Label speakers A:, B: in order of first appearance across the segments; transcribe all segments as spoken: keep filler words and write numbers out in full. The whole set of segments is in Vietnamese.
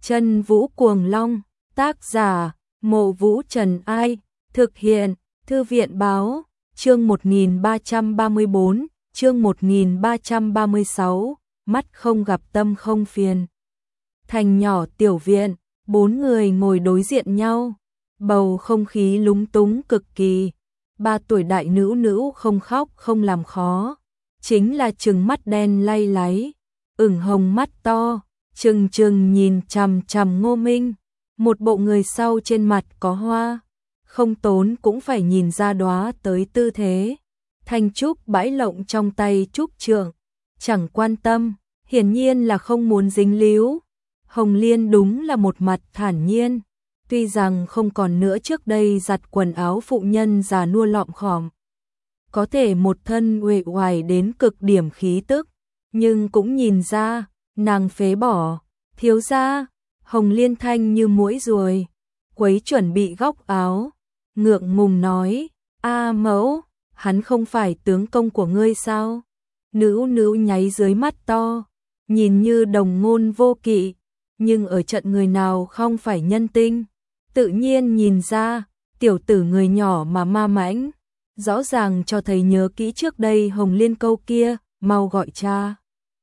A: Chân Vũ Cuồng Long, tác giả, Mộ Vũ Trần Ai, thực hiện, Thư viện Báo, chương một nghìn ba trăm ba mươi bốn, chương một nghìn ba trăm ba mươi sáu, mắt không gặp tâm không phiền. Thành nhỏ tiểu viện, bốn người ngồi đối diện nhau, bầu không khí lúng túng cực kỳ. Ba tuổi đại nữ nữ không khóc không làm khó, chính là trừng mắt đen lay láy, ửng hồng mắt to, trừng trừng nhìn chằm chằm Ngô Minh, một bộ người sau trên mặt có hoa, không tốn cũng phải nhìn ra đóa tới tư thế. Thanh trúc bãi lộng trong tay trúc trượng, chẳng quan tâm, hiển nhiên là không muốn dính líu. Hồng Liên đúng là một mặt thản nhiên, tuy rằng không còn nữa trước đây giặt quần áo phụ nhân già nua lọm khòm, có thể một thân uể oải đến cực điểm khí tức, nhưng cũng nhìn ra, nàng phế bỏ, thiếu gia. Hồng Liên thanh như muỗi ruồi, quấy chuẩn bị góc áo, ngượng ngùng nói, a mẫu, hắn không phải tướng công của ngươi sao? Nữ nữ nháy dưới mắt to, nhìn như đồng ngôn vô kỵ, nhưng ở trận người nào không phải nhân tinh, tự nhiên nhìn ra, tiểu tử người nhỏ mà ma mãnh, rõ ràng cho thấy nhớ kỹ trước đây Hồng Liên câu kia, mau gọi cha.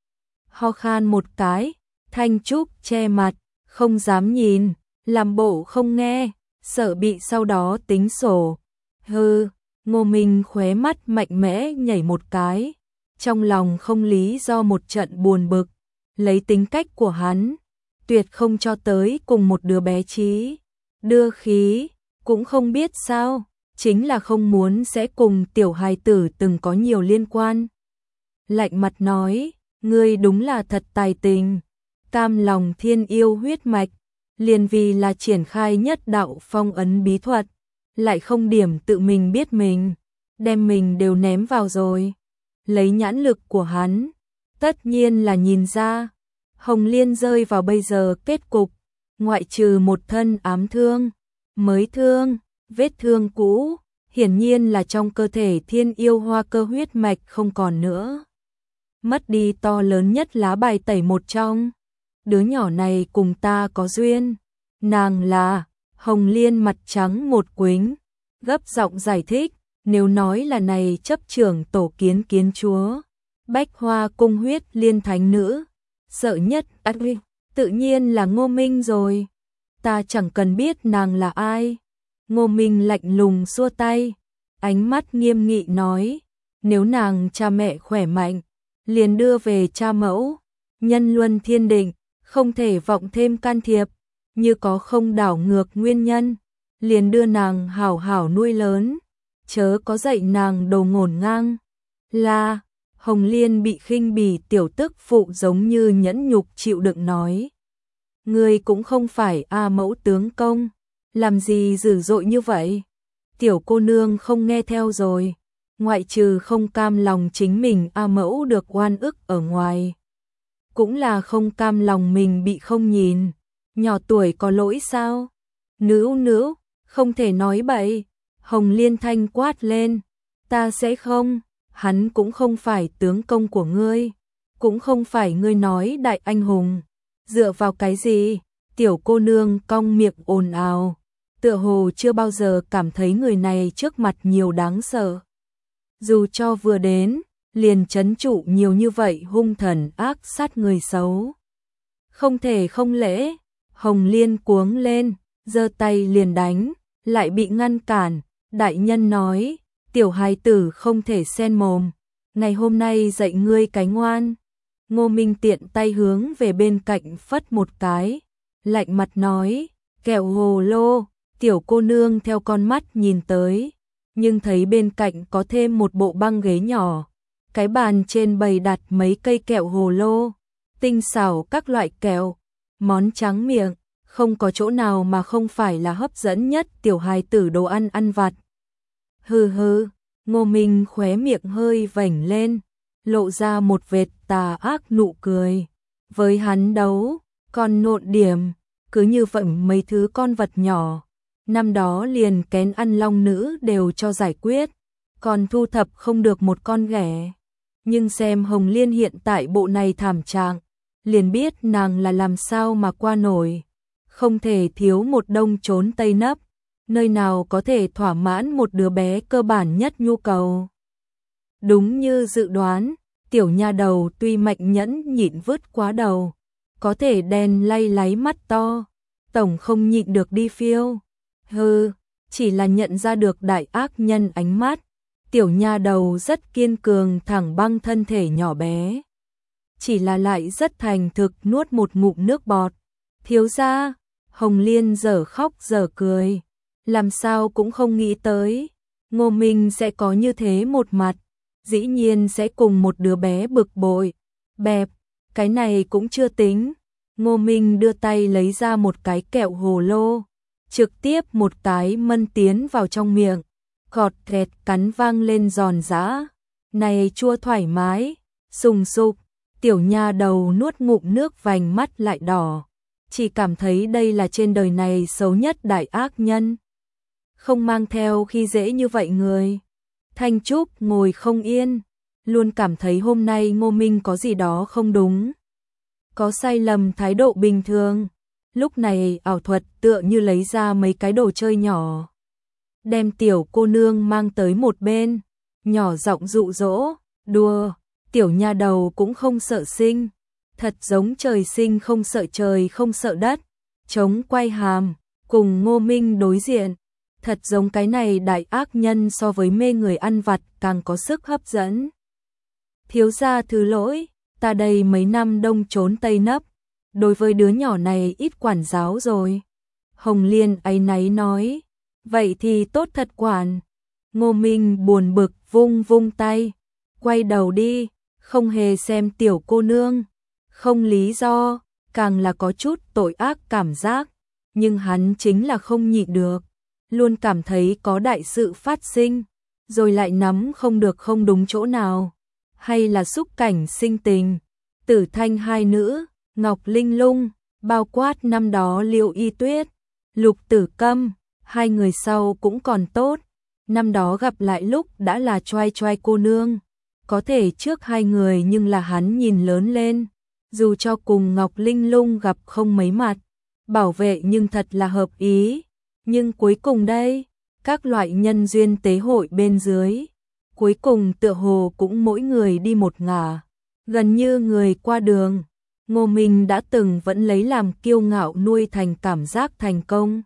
A: Ho khan một cái, Thanh Trúc che mặt, không dám nhìn, làm bộ không nghe, sợ bị sau đó tính sổ. Hừ, Ngô Minh khóe mắt mạnh mẽ nhảy một cái, trong lòng không lý do một trận buồn bực, lấy tính cách của hắn, tuyệt không cho tới cùng một đứa bé trí đưa khí, cũng không biết sao, chính là không muốn sẽ cùng tiểu hài tử từng có nhiều liên quan. Lạnh mặt nói, ngươi đúng là thật tài tình, cam lòng thiên yêu huyết mạch, liền vì là triển khai nhất đạo phong ấn bí thuật, lại không điểm tự mình biết mình, đem mình đều ném vào rồi. Lấy nhãn lực của hắn, tất nhiên là nhìn ra, Hồng Liên rơi vào bây giờ kết cục, ngoại trừ một thân ám thương, mới thương, vết thương cũ, hiển nhiên là trong cơ thể thiên yêu hoa cơ huyết mạch không còn nữa. Mất đi to lớn nhất lá bài tẩy một trong. Đứa nhỏ này cùng ta có duyên. Nàng là, Hồng Liên mặt trắng một quính, gấp giọng giải thích, nếu nói là này chấp trưởng tổ kiến kiến chúa, Bách Hoa cung huyết liên thánh nữ, sợ nhất ắt tự nhiên là Ngô Minh rồi. Ta chẳng cần biết nàng là ai. Ngô Minh lạnh lùng xua tay, ánh mắt nghiêm nghị nói, nếu nàng cha mẹ khỏe mạnh, liền đưa về cha mẫu, nhân luân thiên định, không thể vọng thêm can thiệp, như có không đảo ngược nguyên nhân, liền đưa nàng hảo hảo nuôi lớn, chớ có dạy nàng đồ ngổn ngang. Là, Hồng Liên bị khinh bỉ tiểu tức phụ giống như nhẫn nhục chịu đựng nói, ngươi cũng không phải a mẫu tướng công, làm gì dữ dội như vậy? Tiểu cô nương không nghe theo rồi, ngoại trừ không cam lòng chính mình a mẫu được oan ức ở ngoài, cũng là không cam lòng mình bị không nhìn, nhỏ tuổi có lỗi sao? Nữ nữ, không thể nói bậy. Hồng Liên thanh quát lên, ta sẽ không, hắn cũng không phải tướng công của ngươi, cũng không phải ngươi nói đại anh hùng, dựa vào cái gì? Tiểu cô nương cong miệng ồn ào, tựa hồ chưa bao giờ cảm thấy người này trước mặt nhiều đáng sợ. Dù cho vừa đến, liền trấn trụ nhiều như vậy hung thần ác sát người xấu. Không thể không lễ, Hồng Liên cuống lên, giơ tay liền đánh, lại bị ngăn cản. Đại nhân nói, tiểu hài tử không thể xen mồm, ngày hôm nay dạy ngươi cái ngoan. Ngô Minh tiện tay hướng về bên cạnh phất một cái, lạnh mặt nói, kẹo hồ lô. Tiểu cô nương theo con mắt nhìn tới, nhưng thấy bên cạnh có thêm một bộ băng ghế nhỏ, cái bàn trên bày đặt mấy cây kẹo hồ lô, tinh xảo các loại kẹo, món tráng miệng, không có chỗ nào mà không phải là hấp dẫn nhất tiểu hài tử đồ ăn ăn vặt. Hừ hừ, Ngô Minh khóe miệng hơi vểnh lên, lộ ra một vệt tà ác nụ cười. Với hắn đấu, còn nộn điểm, cứ như vậy mấy thứ con vật nhỏ, năm đó liền kén ăn long nữ đều cho giải quyết, còn thu thập không được một con ghẻ. Nhưng xem Hồng Liên hiện tại bộ này thảm trạng, liền biết nàng là làm sao mà qua nổi. không thể thiếu một đông trốn tây nấp, nơi nào có thể thỏa mãn một đứa bé cơ bản nhất nhu cầu. Đúng như dự đoán, tiểu nha đầu tuy mạnh nhẫn nhịn vứt quá đầu, có thể đen lay láy mắt to, tổng không nhịn được đi phiêu. Hừ, chỉ là nhận ra được đại ác nhân ánh mắt, tiểu nha đầu rất kiên cường thẳng băng thân thể nhỏ bé. Chỉ là lại rất thành thực nuốt một ngụm nước bọt. Thiếu gia, Hồng Liên dở khóc dở cười, làm sao cũng không nghĩ tới, Ngô Minh sẽ có như thế một mặt, dĩ nhiên sẽ cùng một đứa bé bực bội. Bẹp, cái này cũng chưa tính. Ngô Minh đưa tay lấy ra một cái kẹo hồ lô, trực tiếp một cái mân tiến vào trong miệng, gọt ghẹt cắn vang lên giòn giã. Này chua thoải mái, sùng sục, tiểu nha đầu nuốt ngụm nước vành mắt lại đỏ, chỉ cảm thấy đây là trên đời này xấu nhất đại ác nhân. Không mang theo khi dễ như vậy người. Thanh Trúc ngồi không yên, luôn cảm thấy hôm nay Ngô Minh có gì đó không đúng. Có sai lầm thái độ bình thường. Lúc này ảo thuật tựa như lấy ra mấy cái đồ chơi nhỏ, đem tiểu cô nương mang tới một bên, nhỏ giọng dụ dỗ, đùa, tiểu nha đầu cũng không sợ sinh, thật giống trời sinh không sợ trời không sợ đất, chống quay hàm, cùng Ngô Minh đối diện, thật giống cái này đại ác nhân so với mê người ăn vặt càng có sức hấp dẫn. Thiếu gia thứ lỗi, ta đây mấy năm đông trốn tây nấp, đối với đứa nhỏ này ít quản giáo rồi. Hồng Liên áy náy nói, vậy thì tốt thật quản. Ngô Minh buồn bực vung vung tay, quay đầu đi, không hề xem tiểu cô nương, không lý do, càng là có chút tội ác cảm giác, nhưng hắn chính là không nhịn được, luôn cảm thấy có đại sự phát sinh, rồi lại nắm không được không đúng chỗ nào, hay là xúc cảnh sinh tình, Tử Thanh hai nữ, Ngọc Linh Lung, bao quát năm đó Liễu Y Tuyết, Lục Tử Câm, hai người sau cũng còn tốt, năm đó gặp lại lúc đã là choai choai cô nương, có thể trước hai người nhưng là hắn nhìn lớn lên, dù cho cùng Ngọc Linh Lung gặp không mấy mặt, bảo vệ nhưng thật là hợp ý, nhưng cuối cùng đây, các loại nhân duyên tế hội bên dưới, cuối cùng tựa hồ cũng mỗi người đi một ngả, gần như người qua đường. Ngô Minh đã từng vẫn lấy làm kiêu ngạo nuôi thành cảm giác thành công.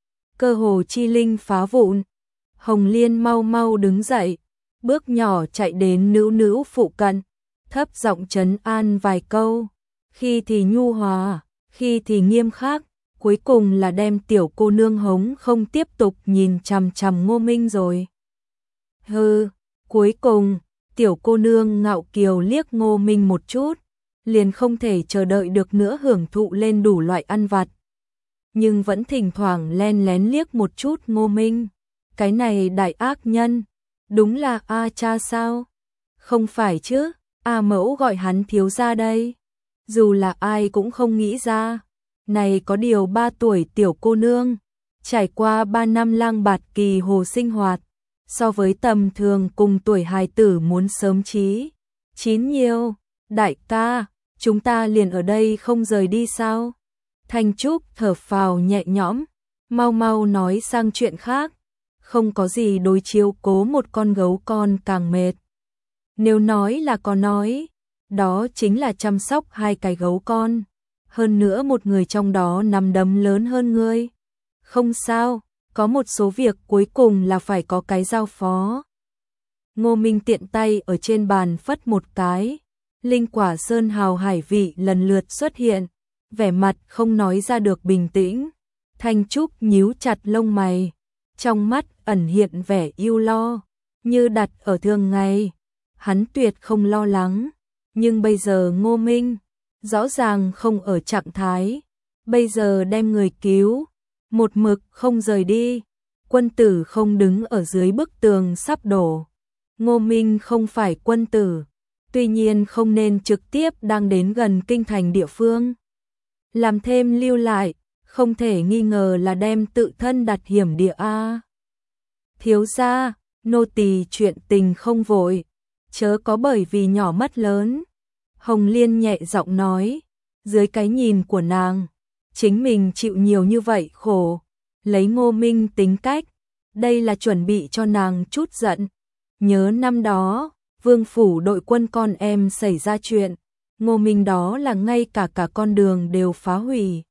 A: Cơ hồ chi linh phá vụn. Hồng Liên mau mau đứng dậy, bước nhỏ chạy đến nữ nữ phụ cận, thấp giọng trấn an vài câu, khi thì nhu hòa, khi thì nghiêm khắc, cuối cùng là đem tiểu cô nương hống không tiếp tục nhìn chằm chằm Ngô Minh rồi. Hừ, cuối cùng, tiểu cô nương ngạo kiều liếc Ngô Minh một chút, liền không thể chờ đợi được nữa hưởng thụ lên đủ loại ăn vặt. Nhưng vẫn thỉnh thoảng len lén liếc một chút Ngô Minh. Cái này đại ác nhân, đúng là A cha sao? Không phải chứ, A mẫu gọi hắn thiếu gia đây. Dù là ai cũng không nghĩ ra. Này có điều ba tuổi tiểu cô nương, trải qua ba năm lang bạt kỳ hồ sinh hoạt, so với tầm thường cùng tuổi hài tử muốn sớm trí. Chín nhiều, đại ca, chúng ta liền ở đây không rời đi sao? Thanh Trúc thở phào nhẹ nhõm, mau mau nói sang chuyện khác, không có gì đối chiếu cố một con gấu con càng mệt. Nếu nói là có nói, đó chính là chăm sóc hai cái gấu con, hơn nữa một người trong đó nắm đấm lớn hơn ngươi. Không sao, có một số việc cuối cùng là phải có cái giao phó. Ngô Minh tiện tay ở trên bàn phất một cái, linh quả sơn hào hải vị lần lượt xuất hiện, vẻ mặt không nói ra được bình tĩnh. Thanh Trúc nhíu chặt lông mày, trong mắt ẩn hiện vẻ ưu lo, như đặt ở thường ngày. Hắn tuyệt không lo lắng, nhưng bây giờ Ngô Minh rõ ràng không ở trạng thái, bây giờ đem người cứu, một mực không rời đi, quân tử không đứng ở dưới bức tường sắp đổ. Ngô Minh không phải quân tử, tuy nhiên không nên trực tiếp đang đến gần kinh thành địa phương. Làm thêm lưu lại, không thể nghi ngờ là đem tự thân đặt hiểm địa a. Thiếu gia, nô tỳ chuyện tình không vội, chớ có bởi vì nhỏ mất lớn. Hồng Liên nhẹ giọng nói, dưới cái nhìn của nàng, chính mình chịu nhiều như vậy khổ, lấy Ngô Minh tính cách, đây là chuẩn bị cho nàng chút giận. Nhớ năm đó, Vương phủ đội quân con em xảy ra chuyện, Ngô Minh đó là ngay cả cả con đường đều phá hủy.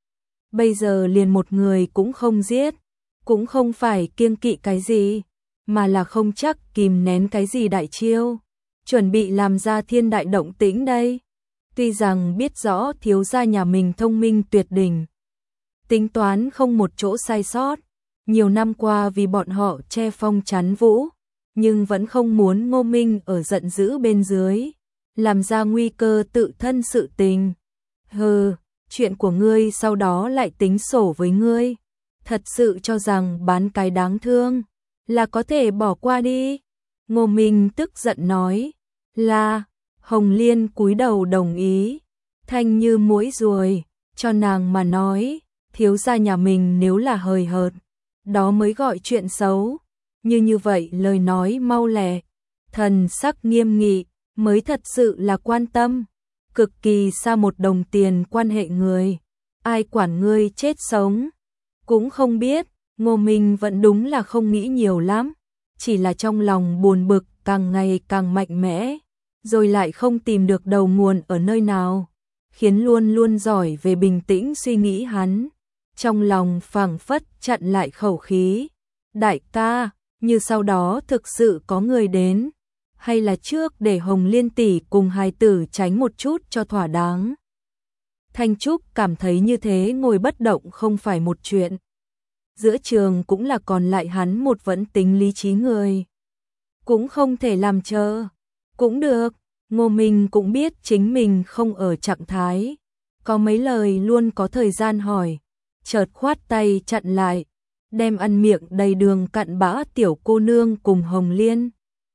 A: Bây giờ liền một người cũng không giết, cũng không phải kiêng kỵ cái gì, mà là không chắc kìm nén cái gì đại chiêu, chuẩn bị làm ra thiên đại động tĩnh đây. Tuy rằng biết rõ thiếu gia nhà mình thông minh tuyệt đỉnh, tính toán không một chỗ sai sót, nhiều năm qua vì bọn họ che phong chắn vũ, nhưng vẫn không muốn Ngô Minh ở giận dữ bên dưới, làm ra nguy cơ tự thân sự tình. Hừ, chuyện của ngươi sau đó lại tính sổ với ngươi, thật sự cho rằng bán cái đáng thương là có thể bỏ qua đi. Ngô Minh tức giận nói, là, Hồng Liên cúi đầu đồng ý, thanh như muỗi ruồi, cho nàng mà nói, thiếu gia nhà mình nếu là hời hợt, đó mới gọi chuyện xấu, như như vậy lời nói mau lẹ, thần sắc nghiêm nghị, mới thật sự là quan tâm, cực kỳ xa một đồng tiền quan hệ người, ai quản ngươi chết sống, cũng không biết. Ngô Minh vẫn đúng là không nghĩ nhiều lắm, chỉ là trong lòng buồn bực càng ngày càng mạnh mẽ, rồi lại không tìm được đầu nguồn ở nơi nào, khiến luôn luôn giỏi về bình tĩnh suy nghĩ hắn, trong lòng phảng phất chặn lại khẩu khí. Đại ca, như sau đó thực sự có người đến, hay là trước để Hồng Liên tỷ cùng hài tử tránh một chút cho thỏa đáng. Thanh Trúc cảm thấy như thế ngồi bất động không phải một chuyện. Giữa trường cũng là còn lại hắn một vẫn tính lý trí người. Cũng không thể làm chờ. Cũng được, Ngô Minh cũng biết chính mình không ở trạng thái. Có mấy lời luôn có thời gian hỏi. Chợt khoát tay chặn lại. Đem ăn miệng đầy đường cặn bã tiểu cô nương cùng Hồng Liên.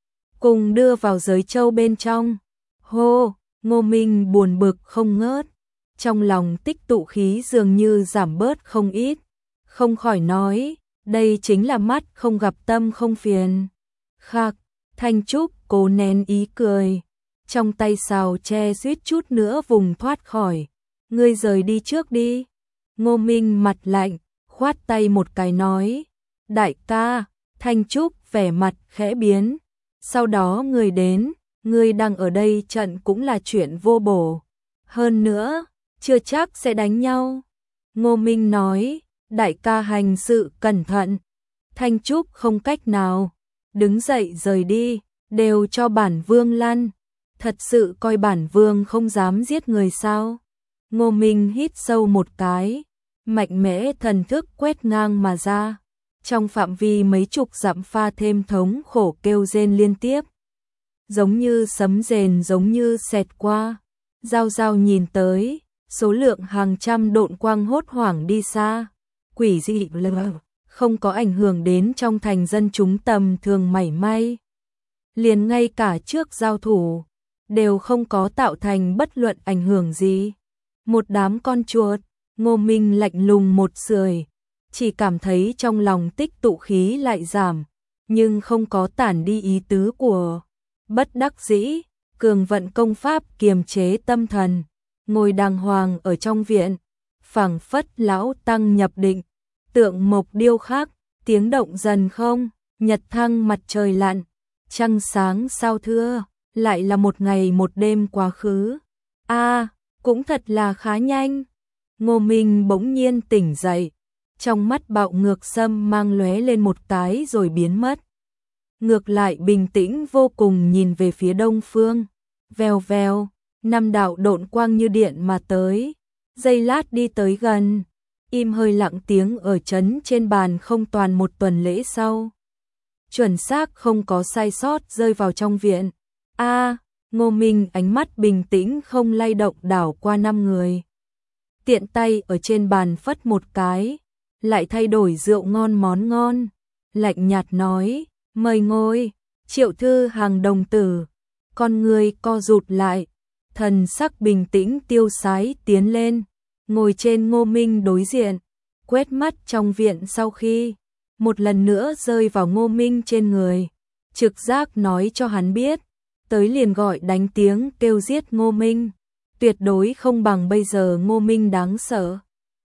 A: Cùng đưa vào giới châu bên trong. Hô, Ngô Minh buồn bực không ngớt. Trong lòng tích tụ khí dường như giảm bớt không ít. Không khỏi nói, đây chính là mắt không gặp tâm không phiền. Khắc, Thanh Trúc cố nén ý cười. Trong tay sào tre suýt chút nữa vùng thoát khỏi. Ngươi rời đi trước đi. Ngô Minh mặt lạnh, khoát tay một cái nói. Đại ca, Thanh Trúc vẻ mặt khẽ biến. Sau đó người đến, ngươi đang ở đây trận cũng là chuyện vô bổ. Hơn nữa, chưa chắc sẽ đánh nhau. Ngô Minh nói, đại ca hành sự cẩn thận. Thanh Trúc không cách nào, đứng dậy rời đi, đều cho bản vương lăn. Thật sự coi bản vương không dám giết người sao? Ngô Minh hít sâu một cái, mạnh mẽ thần thức quét ngang mà ra. Trong phạm vi mấy chục dặm pha thêm thống khổ kêu rên liên tiếp. Giống như sấm rền giống như xẹt qua. Giao giao nhìn tới, số lượng hàng trăm độn quang hốt hoảng đi xa. Quỷ dị lờ, không có ảnh hưởng đến trong thành dân chúng tầm thường mảy may. Liền ngay cả trước giao thủ, đều không có tạo thành bất luận ảnh hưởng gì. Một đám con chuột, Ngô Minh lạnh lùng một sưởi, chỉ cảm thấy trong lòng tích tụ khí lại giảm, nhưng không có tản đi ý tứ của bất đắc dĩ, cường vận công pháp kiềm chế tâm thần, ngồi đàng hoàng ở trong viện, phảng phất lão tăng nhập định, tượng mộc điêu khắc, tiếng động dần không, nhật thăng mặt trời lặn, trăng sáng sao thưa, lại là một ngày một đêm quá khứ. A, à, cũng thật là khá nhanh. Ngô Minh bỗng nhiên tỉnh dậy, trong mắt bạo ngược sâm mang lóe lên một cái rồi biến mất. Ngược lại bình tĩnh vô cùng nhìn về phía đông phương, vèo vèo, năm đạo độn quang như điện mà tới, giây lát đi tới gần, im hơi lặng tiếng ở trấn trên bàn không toàn một tuần lễ sau. Chuẩn xác không có sai sót rơi vào trong viện. A, à, Ngô Minh ánh mắt bình tĩnh không lay động đảo qua năm người. Tiện tay ở trên bàn phất một cái, lại thay đổi rượu ngon món ngon, lạnh nhạt nói, mời ngồi, Triệu thư hàng đồng tử, con người co rụt lại, thần sắc bình tĩnh tiêu sái tiến lên, ngồi trên Ngô Minh đối diện, quét mắt trong viện sau khi, một lần nữa rơi vào Ngô Minh trên người, trực giác nói cho hắn biết, tới liền gọi đánh tiếng kêu giết Ngô Minh, tuyệt đối không bằng bây giờ Ngô Minh đáng sợ.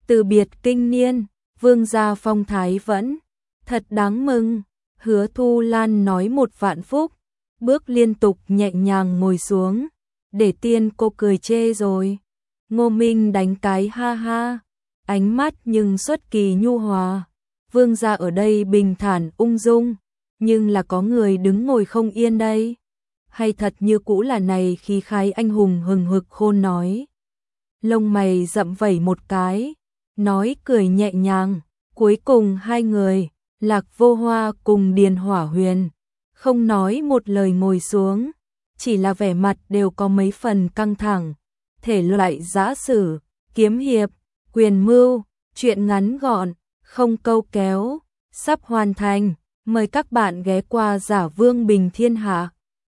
A: Từ biệt kinh niên, Vương gia phong thái vẫn thật đáng mừng. Hứa Thu Lan nói một vạn phúc, bước liên tục nhẹ nhàng ngồi xuống, để tiên cô cười chê rồi. Ngô Minh đánh cái ha ha, ánh mắt nhưng xuất kỳ nhu hòa. Vương gia ở đây bình thản ung dung, nhưng là có người đứng ngồi không yên đây. Hay thật như cũ là này khí khái anh hùng hừng hực khôn nói. Lông mày rậm vẩy một cái, nói cười nhẹ nhàng. Cuối cùng hai người, Lạc Vô Hoa cùng Điền Hỏa Huyền, không nói một lời ngồi xuống, chỉ là vẻ mặt đều có mấy phần căng thẳng. Thể loại giã sử, kiếm hiệp, quyền mưu, chuyện ngắn gọn, không câu kéo, sắp hoàn thành. Mời các bạn ghé qua Giả Vương Bình Thiên Hạ.